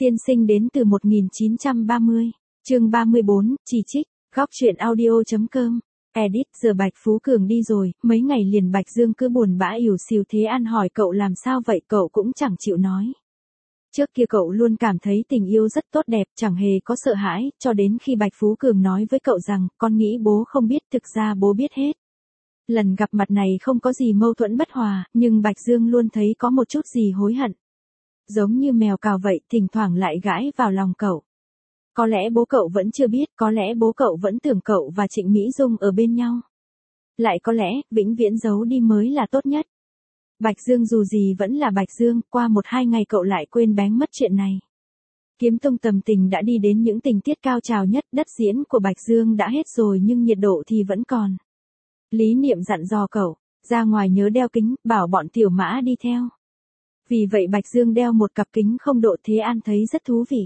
Tiên sinh đến từ 1930. Chương 34, chỉ trích. Góc truyện audio.com. Edit. Giờ Bạch Phú Cường đi rồi, mấy ngày liền Bạch Dương cứ buồn bã ỉu xìu. Thế An hỏi cậu làm sao vậy, cậu cũng chẳng chịu nói. Trước kia cậu luôn cảm thấy tình yêu rất tốt đẹp, chẳng hề có sợ hãi, cho đến khi Bạch Phú Cường nói với cậu rằng, con nghĩ bố không biết, thực ra bố biết hết. Lần gặp mặt này không có gì mâu thuẫn bất hòa, nhưng Bạch Dương luôn thấy có một chút gì hối hận. Giống như mèo cào vậy, thỉnh thoảng lại gãi vào lòng cậu. Có lẽ bố cậu vẫn chưa biết, có lẽ bố cậu vẫn tưởng cậu và Trịnh Mỹ Dung ở bên nhau. Lại có lẽ, vĩnh viễn giấu đi mới là tốt nhất. Bạch Dương dù gì vẫn là Bạch Dương, qua 1-2 ngày cậu lại quên bén mất chuyện này. Kiếm Tông Tầm Tình đã đi đến những tình tiết cao trào nhất, đất diễn của Bạch Dương đã hết rồi nhưng nhiệt độ thì vẫn còn. Lý Niệm dặn dò cậu, ra ngoài nhớ đeo kính, bảo bọn Tiểu Mã đi theo. Vì vậy Bạch Dương đeo một cặp kính không độ. Thế An thấy rất thú vị.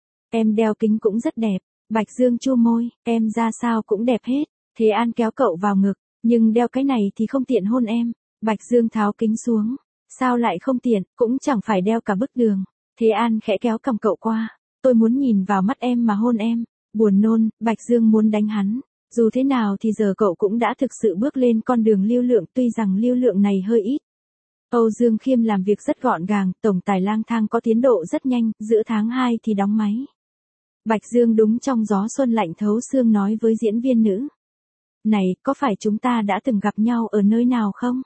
Em đeo kính cũng rất đẹp. Bạch Dương chu môi, em ra sao cũng đẹp hết. Thế An kéo cậu vào ngực, nhưng đeo cái này thì không tiện hôn em. Bạch Dương tháo kính xuống, sao lại không tiện, cũng chẳng phải đeo cả bức đường. Thế An khẽ kéo cằm cậu qua, tôi muốn nhìn vào mắt em mà hôn em. Buồn nôn, Bạch Dương muốn đánh hắn. Dù thế nào thì giờ cậu cũng đã thực sự bước lên con đường lưu lượng, tuy rằng lưu lượng này hơi ít. Âu Dương Khiêm làm việc rất gọn gàng, tổng tài Lang Thang có tiến độ rất nhanh, giữa tháng 2 thì đóng máy. Bạch Dương đúng trong gió xuân lạnh thấu xương nói với diễn viên nữ. Này, có phải chúng ta đã từng gặp nhau ở nơi nào không?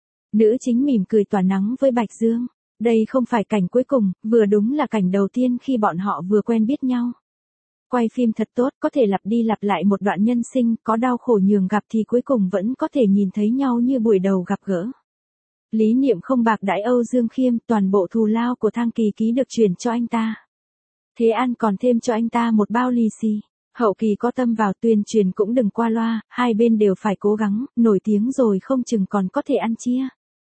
Nữ chính mỉm cười tỏa nắng với Bạch Dương. Đây không phải cảnh cuối cùng, vừa đúng là cảnh đầu tiên khi bọn họ vừa quen biết nhau. Quay phim thật tốt, có thể lặp đi lặp lại một đoạn nhân sinh, có đau khổ nhường gặp thì cuối cùng vẫn có thể nhìn thấy nhau như buổi đầu gặp gỡ. Lý Niệm không bạc đãi Âu Dương Khiêm, toàn bộ thù lao của Thang Kỳ Ký được chuyển cho anh ta. Thế An còn thêm cho anh ta một bao lì xì. Hậu kỳ có tâm vào, tuyên truyền cũng đừng qua loa, hai bên đều phải cố gắng, nổi tiếng rồi không chừng còn có thể ăn chia.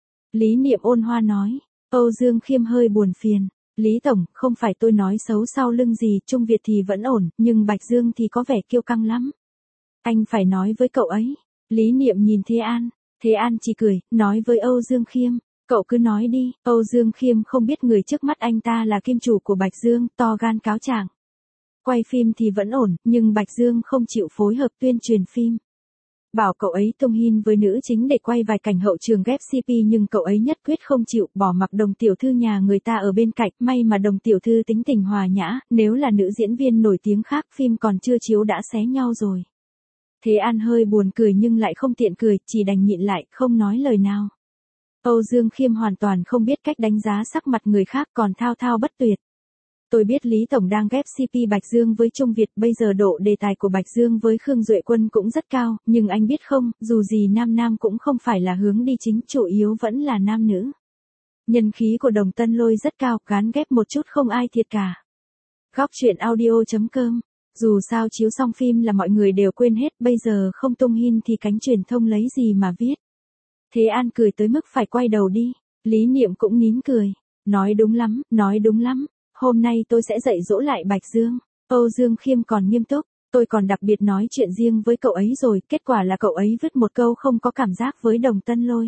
Lý Niệm ôn hoa nói. Âu Dương Khiêm hơi buồn phiền. Lý Tổng, không phải tôi nói xấu sau lưng gì, Trung Việt thì vẫn ổn, nhưng Bạch Dương thì có vẻ kiêu căng lắm. Anh phải nói với cậu ấy. Lý Niệm nhìn Thế An. Thế An chỉ cười, nói với Âu Dương Khiêm, cậu cứ nói đi. Âu Dương Khiêm không biết người trước mắt anh ta là kim chủ của Bạch Dương, to gan cáo trạng. Quay phim thì vẫn ổn, nhưng Bạch Dương không chịu phối hợp tuyên truyền phim. Bảo cậu ấy tung hin với nữ chính để quay vài cảnh hậu trường ghép CP nhưng cậu ấy nhất quyết không chịu, bỏ mặc Đồng tiểu thư nhà người ta ở bên cạnh. May mà Đồng tiểu thư tính tình hòa nhã, nếu là nữ diễn viên nổi tiếng khác phim còn chưa chiếu đã xé nhau rồi. Thế An hơi buồn cười nhưng lại không tiện cười, chỉ đành nhịn lại, không nói lời nào. Âu Dương Khiêm hoàn toàn không biết cách đánh giá sắc mặt người khác, còn thao thao bất tuyệt. Tôi biết Lý Tổng đang ghép CP Bạch Dương với Trung Việt, bây giờ độ đề tài của Bạch Dương với Khương Duệ Quân cũng rất cao, nhưng anh biết không, dù gì nam nam cũng không phải là hướng đi chính, chủ yếu vẫn là nam nữ. Nhân khí của Đồng Tân Lôi rất cao, gán ghép một chút không ai thiệt cả. Góc truyện audio.com. Dù sao chiếu xong phim là mọi người đều quên hết, bây giờ không tung hin thì cánh truyền thông lấy gì mà viết. Thế An cười tới mức phải quay đầu đi. Lý Niệm cũng nín cười. Nói đúng lắm, nói đúng lắm. Hôm nay tôi sẽ dạy dỗ lại Bạch Dương. Âu Dương Khiêm còn nghiêm túc. Tôi còn đặc biệt nói chuyện riêng với cậu ấy rồi, kết quả là cậu ấy vứt một câu không có cảm giác với Đồng Tân Lôi.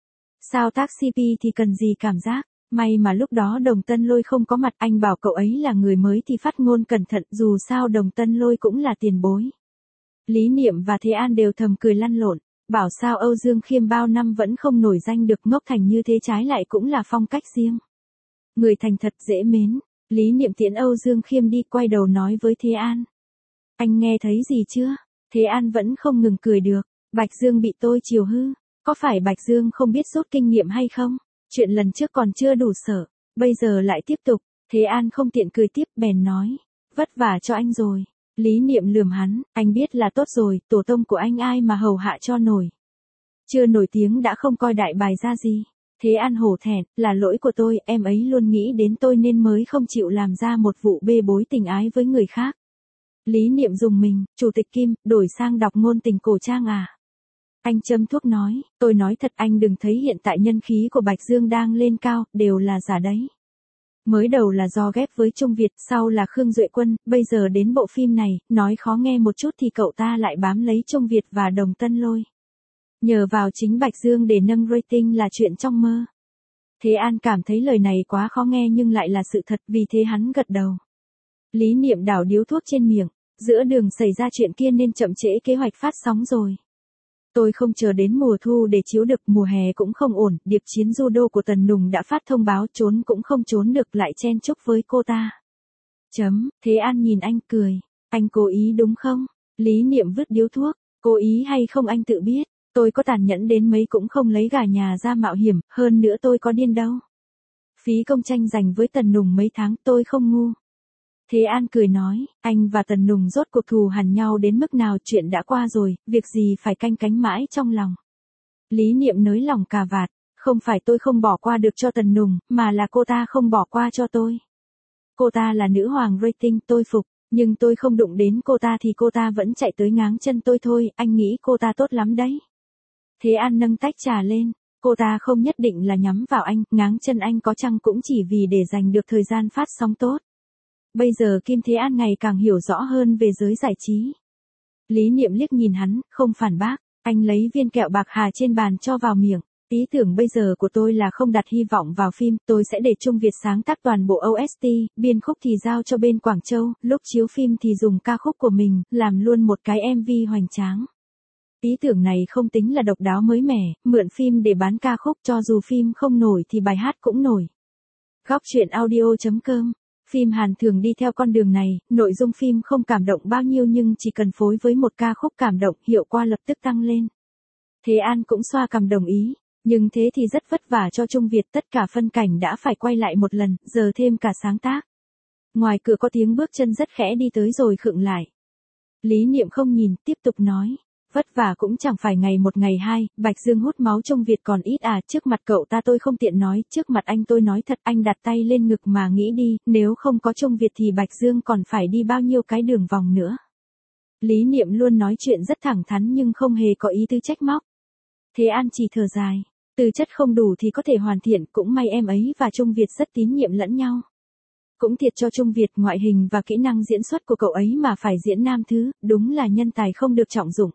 Sao tác CP thì cần gì cảm giác? May mà lúc đó Đồng Tân Lôi không có mặt, anh bảo cậu ấy là người mới thì phát ngôn cẩn thận, dù sao Đồng Tân Lôi cũng là tiền bối. Lý Niệm và Thế An đều thầm cười lăn lộn, bảo sao Âu Dương Khiêm bao năm vẫn không nổi danh được, ngốc thành như thế, trái lại cũng là phong cách riêng. Người thành thật dễ mến. Lý Niệm tiễn Âu Dương Khiêm đi, quay đầu nói với Thế An. Anh nghe thấy gì chưa? Thế An vẫn không ngừng cười được. Bạch Dương bị tôi chiều hư. Có phải Bạch Dương không biết rút kinh nghiệm hay không? Chuyện lần trước còn chưa đủ sợ, bây giờ lại tiếp tục. Thế An không tiện cười tiếp, bèn nói. Vất vả cho anh rồi. Lý Niệm lườm hắn, anh biết là tốt rồi, tổ tông của anh ai mà hầu hạ cho nổi. Chưa nổi tiếng đã không coi đại bài ra gì. Thế An hổ thẹn, là lỗi của tôi, em ấy luôn nghĩ đến tôi nên mới không chịu làm ra một vụ bê bối tình ái với người khác. Lý Niệm dùng mình, Chủ tịch Kim, đổi sang đọc ngôn tình cổ trang à? Anh châm thuốc nói, tôi nói thật anh đừng thấy hiện tại nhân khí của Bạch Dương đang lên cao, đều là giả đấy. Mới đầu là do ghép với Trung Việt, sau là Khương Duệ Quân, bây giờ đến bộ phim này, nói khó nghe một chút thì cậu ta lại bám lấy Trung Việt và Đồng Tân Lôi. Nhờ vào chính Bạch Dương để nâng rating là chuyện trong mơ. Thế An cảm thấy lời này quá khó nghe nhưng lại là sự thật, vì thế hắn gật đầu. Lý Niệm đảo điếu thuốc trên miệng, giữa đường xảy ra chuyện kia nên chậm trễ kế hoạch phát sóng rồi. Tôi không chờ đến mùa thu để chiếu được, mùa hè cũng không ổn, điệp chiến judo của Tần Nùng đã phát thông báo, trốn cũng không trốn được, lại chen chúc với cô ta. Thế An nhìn anh cười, anh cố ý đúng không? Lý Niệm vứt điếu thuốc, cố ý hay không anh tự biết, tôi có tàn nhẫn đến mấy cũng không lấy gà nhà ra mạo hiểm, hơn nữa tôi có điên đâu. Phí công tranh giành với Tần Nùng mấy tháng, tôi không ngu. Thế An cười nói, anh và Tần Nùng rốt cuộc thù hằn nhau đến mức nào, chuyện đã qua rồi, việc gì phải canh cánh mãi trong lòng. Lý Niệm nới lỏng cà vạt, không phải tôi không bỏ qua được cho Tần Nùng, mà là cô ta không bỏ qua cho tôi. Cô ta là nữ hoàng rating, tôi phục, nhưng tôi không đụng đến cô ta thì cô ta vẫn chạy tới ngáng chân tôi thôi, anh nghĩ cô ta tốt lắm đấy. Thế An nâng tách trà lên, cô ta không nhất định là nhắm vào anh, ngáng chân anh có chăng cũng chỉ vì để giành được thời gian phát sóng tốt. Bây giờ Kim Thế An ngày càng hiểu rõ hơn về giới giải trí. Lý Niệm liếc nhìn hắn, không phản bác, anh lấy viên kẹo bạc hà trên bàn cho vào miệng. Ý tưởng bây giờ của tôi là không đặt hy vọng vào phim, tôi sẽ để Trung Việt sáng tác toàn bộ OST, biên khúc thì giao cho bên Quảng Châu, lúc chiếu phim thì dùng ca khúc của mình, làm luôn một cái MV hoành tráng. Ý tưởng này không tính là độc đáo mới mẻ, mượn phim để bán ca khúc, cho dù phim không nổi thì bài hát cũng nổi. Góc truyện audio.com. Phim Hàn thường đi theo con đường này, nội dung phim không cảm động bao nhiêu nhưng chỉ cần phối với một ca khúc cảm động, hiệu quả lập tức tăng lên. Thế An cũng xoa cằm đồng ý, nhưng thế thì rất vất vả cho Trung Việt, tất cả phân cảnh đã phải quay lại một lần, giờ thêm cả sáng tác. Ngoài cửa có tiếng bước chân rất khẽ đi tới rồi khựng lại. Lý Niệm không nhìn, tiếp tục nói. Vất vả cũng chẳng phải ngày một ngày hai, Bạch Dương hút máu Trung Việt còn ít à, trước mặt cậu ta tôi không tiện nói, trước mặt anh tôi nói thật, anh đặt tay lên ngực mà nghĩ đi, nếu không có Trung Việt thì Bạch Dương còn phải đi bao nhiêu cái đường vòng nữa. Lý Niệm luôn nói chuyện rất thẳng thắn nhưng không hề có ý tư trách móc. Thế An chỉ thở dài, tư chất không đủ thì có thể hoàn thiện, cũng may em ấy và Trung Việt rất tín nhiệm lẫn nhau. Cũng thiệt cho Trung Việt, ngoại hình và kỹ năng diễn xuất của cậu ấy mà phải diễn nam thứ, đúng là nhân tài không được trọng dụng.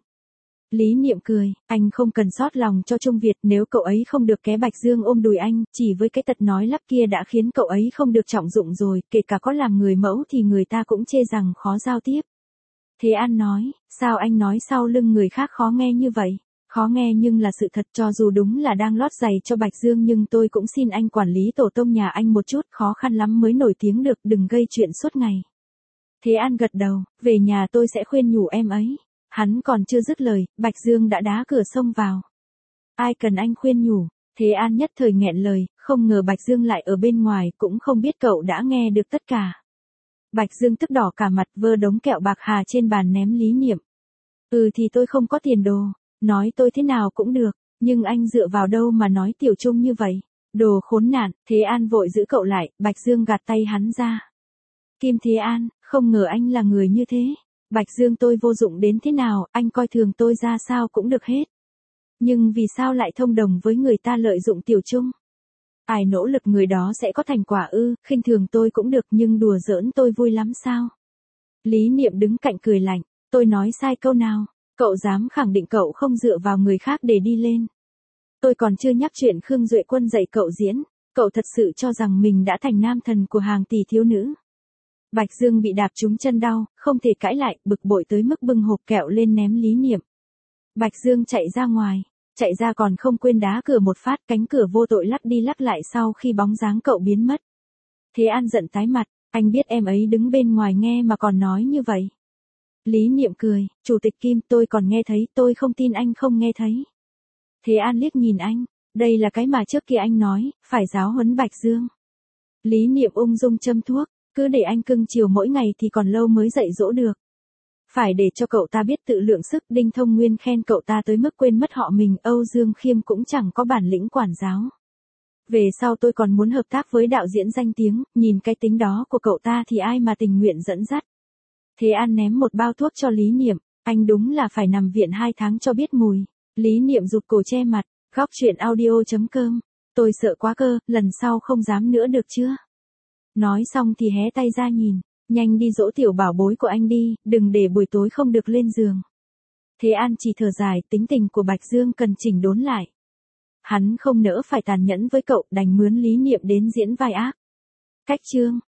Lý Niệm cười, anh không cần xót lòng cho Trung Việt, nếu cậu ấy không được ké Bạch Dương ôm đùi anh, chỉ với cái tật nói lắp kia đã khiến cậu ấy không được trọng dụng rồi, kể cả có làm người mẫu thì người ta cũng chê rằng khó giao tiếp. Thế An nói, sao anh nói sau lưng người khác khó nghe như vậy? Khó nghe nhưng là sự thật, cho dù đúng là đang lót giày cho Bạch Dương nhưng tôi cũng xin anh quản lý tổ tông nhà anh một chút, khó khăn lắm mới nổi tiếng được, đừng gây chuyện suốt ngày. Thế An gật đầu, về nhà tôi sẽ khuyên nhủ em ấy. Hắn còn chưa dứt lời, Bạch Dương đã đá cửa xông vào. Ai cần anh khuyên nhủ? Thế An nhất thời nghẹn lời, không ngờ Bạch Dương lại ở bên ngoài, cũng không biết cậu đã nghe được tất cả. Bạch Dương tức đỏ cả mặt, vơ đống kẹo bạc hà trên bàn ném Lý Niệm. Thì tôi không có tiền đồ, nói tôi thế nào cũng được, nhưng anh dựa vào đâu mà nói Tiểu Trung như vậy? Đồ khốn nạn. Thế An vội giữ cậu lại, Bạch Dương gạt tay hắn ra. Kim Thế An, không ngờ anh là người như thế. Bạch Dương, tôi vô dụng đến thế nào, anh coi thường tôi ra sao cũng được hết. Nhưng vì sao lại thông đồng với người ta lợi dụng Tiểu Trung? Ai nỗ lực người đó sẽ có thành quả ư, khinh thường tôi cũng được nhưng đùa giỡn tôi vui lắm sao? Lý Niệm đứng cạnh cười lạnh, tôi nói sai câu nào? Cậu dám khẳng định cậu không dựa vào người khác để đi lên? Tôi còn chưa nhắc chuyện Khương Duệ Quân dạy cậu diễn, cậu thật sự cho rằng mình đã thành nam thần của hàng tỷ thiếu nữ. Bạch Dương bị đạp trúng chân đau, không thể cãi lại, bực bội tới mức bưng hộp kẹo lên ném Lý Niệm. Bạch Dương chạy ra ngoài, chạy ra còn không quên đá cửa một phát, cánh cửa vô tội lắc đi lắc lại sau khi bóng dáng cậu biến mất. Thế An giận tái mặt, anh biết em ấy đứng bên ngoài nghe mà còn nói như vậy. Lý Niệm cười, Chủ tịch Kim, tôi còn nghe thấy, tôi không tin anh không nghe thấy. Thế An liếc nhìn anh, đây là cái mà trước kia anh nói, phải giáo huấn Bạch Dương. Lý Niệm ung dung châm thuốc, cứ để anh cưng chiều mỗi ngày thì còn lâu mới dạy dỗ được. Phải để cho cậu ta biết tự lượng sức, Đinh Thông Nguyên khen cậu ta tới mức quên mất họ mình, Âu Dương Khiêm cũng chẳng có bản lĩnh quản giáo. Về sau tôi còn muốn hợp tác với đạo diễn danh tiếng, nhìn cái tính đó của cậu ta thì ai mà tình nguyện dẫn dắt. Thế An ném một bao thuốc cho Lý Niệm, anh đúng là phải nằm viện 2 tháng cho biết mùi. Lý Niệm rụt cổ che mặt, góc truyện audio.com. Tôi sợ quá cơ, lần sau không dám nữa được chưa? Nói xong thì hé tay ra nhìn, nhanh đi dỗ tiểu bảo bối của anh đi, đừng để buổi tối không được lên giường. Thế An chỉ thở dài, tính tình của Bạch Dương cần chỉnh đốn lại. Hắn không nỡ phải tàn nhẫn với cậu, đành mướn Lý Niệm đến diễn vai ác. Cách chương